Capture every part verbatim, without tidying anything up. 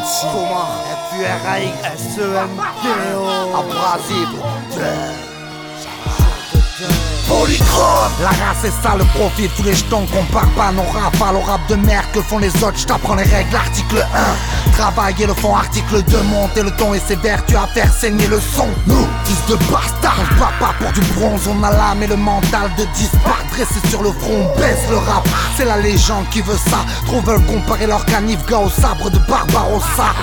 Vinci, F U R A X, S E N T O, abrasive. Polychrome. La race est ça le profil, tous les jetons comparent pas nos rafales au rap de merde que font les autres, je t'apprends les règles, article un. Travailler le fond, article deux, monter le ton et ses vertus à faire saigner le son. Nous, fils de bastard, on se bat pas pour du bronze, on a l'âme et le mental de disparaître dressé sur le front, on baisse le rap. C'est la légende qui veut ça, trop veulent comparer leur canif gars au sabre de Barbarossa.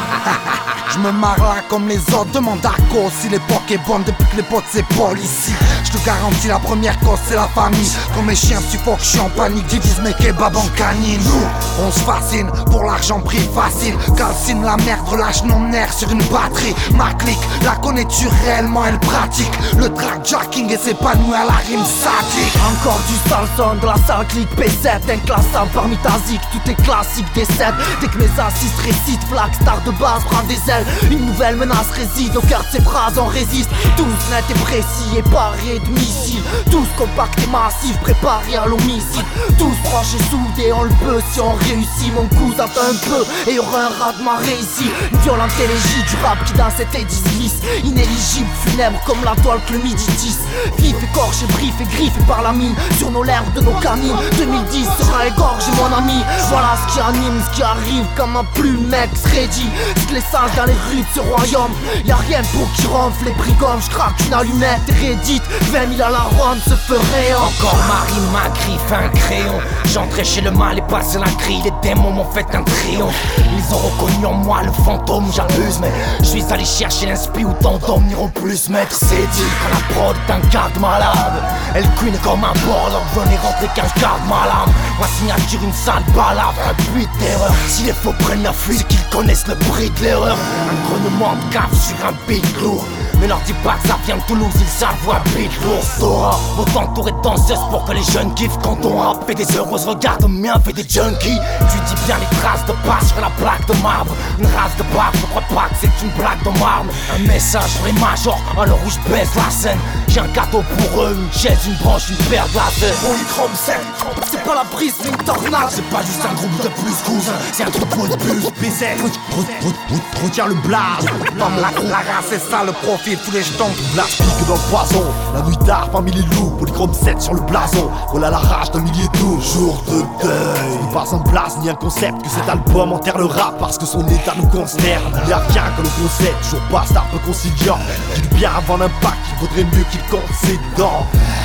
Je me marre là comme les autres, demande à cause si l'époque est bonne depuis que les potes s'épaulent ici. Je te garantis la première cause c'est la famille. Comme les chiens suffoquent, je suis en panique, divise mes kebabs en canine. Nous, on se fascine pour l'argent pris facile. Calcine la merde, relâche nos nerfs sur une batterie. Ma clique, la connais-tu réellement, elle pratique le trackjacking et s'épanouit à la rime sadique. Encore du sale son de la sale clique P sept, inclassable parmi ta zik, tout est classique des sept. Dès que mes assistes récitent, Black Star de base prend des ailes. Une nouvelle menace réside, au cœur de ces phrases on résiste. Tous nets et précis et parés de missiles. Tous compacts et massifs, préparés à l'homicide. Tous proches et soudés, on le peut si on réussit. Mon cousin fait un peu et y'aura un rat de marée ici. Une violente élégie du rap qui dans cette édise glisse. Inéligible, funèbre comme la toile que le midi tisse. Vif, écorché, brief et griffé par la mine. Sur nos lèvres de nos canines, deux mille dix sera égorgé mon ami. Voilà ce qui anime, ce qui arrive comme un plume mec ready. C'est l'essence dans les rues de ce royaume. Y'a rien pour qui ronfle les brigands. J'craque une allumette et rédite vingt mille à la ronde se ferait. Encore Marie m'a griffe un crayon. J'entrais chez le mal et passé la grille. Les démons m'ont fait un triomphe. Ils ont reconnu en moi le fantôme, j'abuse. Mais je suis allé chercher l'inspi où tant d'hommes n'iront plus mettre. C'est dit quand la prod est un garde malade. Elle cuine comme un border. Venez rentrer quand je garde ma lame. Ma signature une sale balade, un but d'erreur. Si les faux prennent la fuite, c'est qu'ils connaissent le bruit de l'erreur. Un grognement de cave sur un beat lourd. Mais leur dis pas que ça vient de Toulouse, ils savent voir beat lourd. Sora, autant t'aurais danseuse pour que les jeunes kiffent. Quand on rap fait des heureuses, regarde mien fait des junkies. Tu dis bien les traces de pas sur la plaque de marbre. Une race de barbe, je crois pas que c'est une blague de marbre. Un message pour les majors, alors où je baisse la scène. J'ai un cadeau pour eux, une chaise, une branche, une paire glacée. Polychrome sept, c'est pas la brise mais une tornade. C'est pas juste un groupe de plus cousin, c'est un troupeau de plus. P Z, retiens le blaze. La race c'est ça le profil, tous les jetons. Black pique dans le poison, la nuit tard parmi les loups. Polychrome sept sur le blason, voilà la rage d'un millier d'eau. Jour de deuil, pas un blaze ni un concept. Que cet album enterre le rap parce que son état nous consterne. Il y a rien que le concept, toujours bastard peu conciliant. Qu'il bien avant l'impact, il vaudrait mieux qu'il compte ses dents.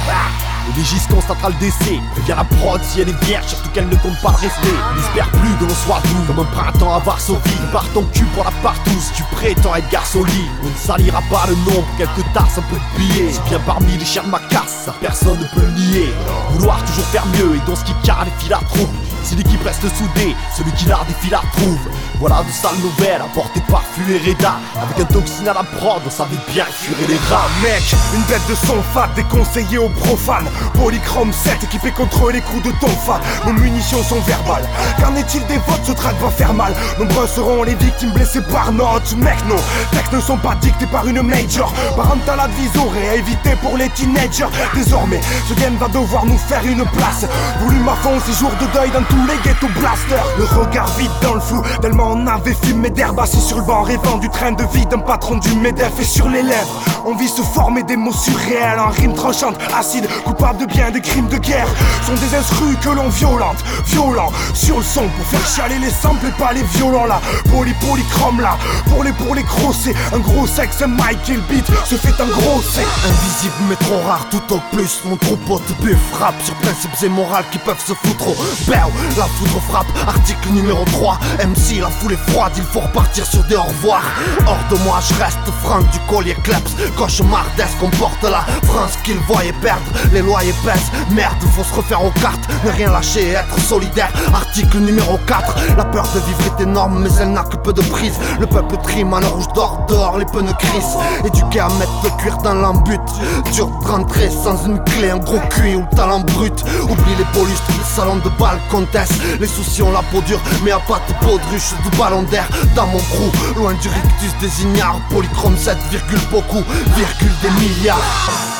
Le légiste constatera le décès. Préviens la prod si elle est vierge, surtout qu'elle ne compte pas le rester. N'espère plus que l'on soit doux, comme un printemps à Varsovie. Par ton cul pour la partout, si tu prétends être garçon lit. On ne salira pas le nom pour quelques tasses, un peu de billets. C'est bien parmi les chiens de ma casse, ça personne ne peut le nier. Vouloir toujours faire mieux et dans ce qui carre les fils à troupe. Si l'équipe reste soudée, celui qui l'a des fils la trouve. Voilà de sales nouvelles apportées par Fué Reda. Avec un toxine à la prod, on savait bien fuir les rats. Mec, une bête de son fat déconseillée aux profanes. Polychrome sept équipé contre les coups de ton fan. Nos munitions sont verbales. Qu'en est-il des votes, ce track va faire mal. Nombreux seront les victimes blessées par notre mec. Nos textes ne sont pas dictés par une major. Parental advisory à éviter pour les teenagers. Désormais, ce game va devoir nous faire une place. Volume à fond, ces jours de deuil dans tous les ghetto blasters. Le regard vide dans le flou, tellement on avait fumé d'herbe. Assis sur le banc rêvant du train de vie d'un patron du MEDEF. Et sur les lèvres, on vit se former des mots surréels. En rime tranchante, acide, coupable de bien des crimes de guerre. Sont des instrus que l'on violente, violent sur le son pour faire chialer les samples et pas les violents là. Poly polychrome là, pour les pour les gros c'est un gros sexe, un mic et le beat se fait un gros c'est. Invisible mais trop rare tout au plus. Mon troupeau de buff frappe sur principes et morales qui peuvent se foutre au béo. La foudre frappe, article numéro trois. M C la foule est froide, il faut repartir sur des au revoir. Hors de moi je reste franc du collier kleps. Cauchemar d'est qu'on porte la France qu'ils voyaient perdre. Les loyers pèsent, merde faut se refaire aux cartes. Ne rien lâcher et être solidaire. Article numéro quatre. La peur de vivre est énorme mais elle n'a que peu de prise. Le peuple trime à l'heure où je dors dehors, les pneus crissent. Éduqué à mettre le cuir dans l'embut. Dur de rentrer sans une clé, un gros cul ou le talent brut. Oublie les polustres, les salons de bal contestent. Les soucis ont la peau dure mais à pas de peau de ruche du ballon d'air. Dans mon crew, loin du rictus des ignares. Polychrome sept, virgule beaucoup, virgule des milliards.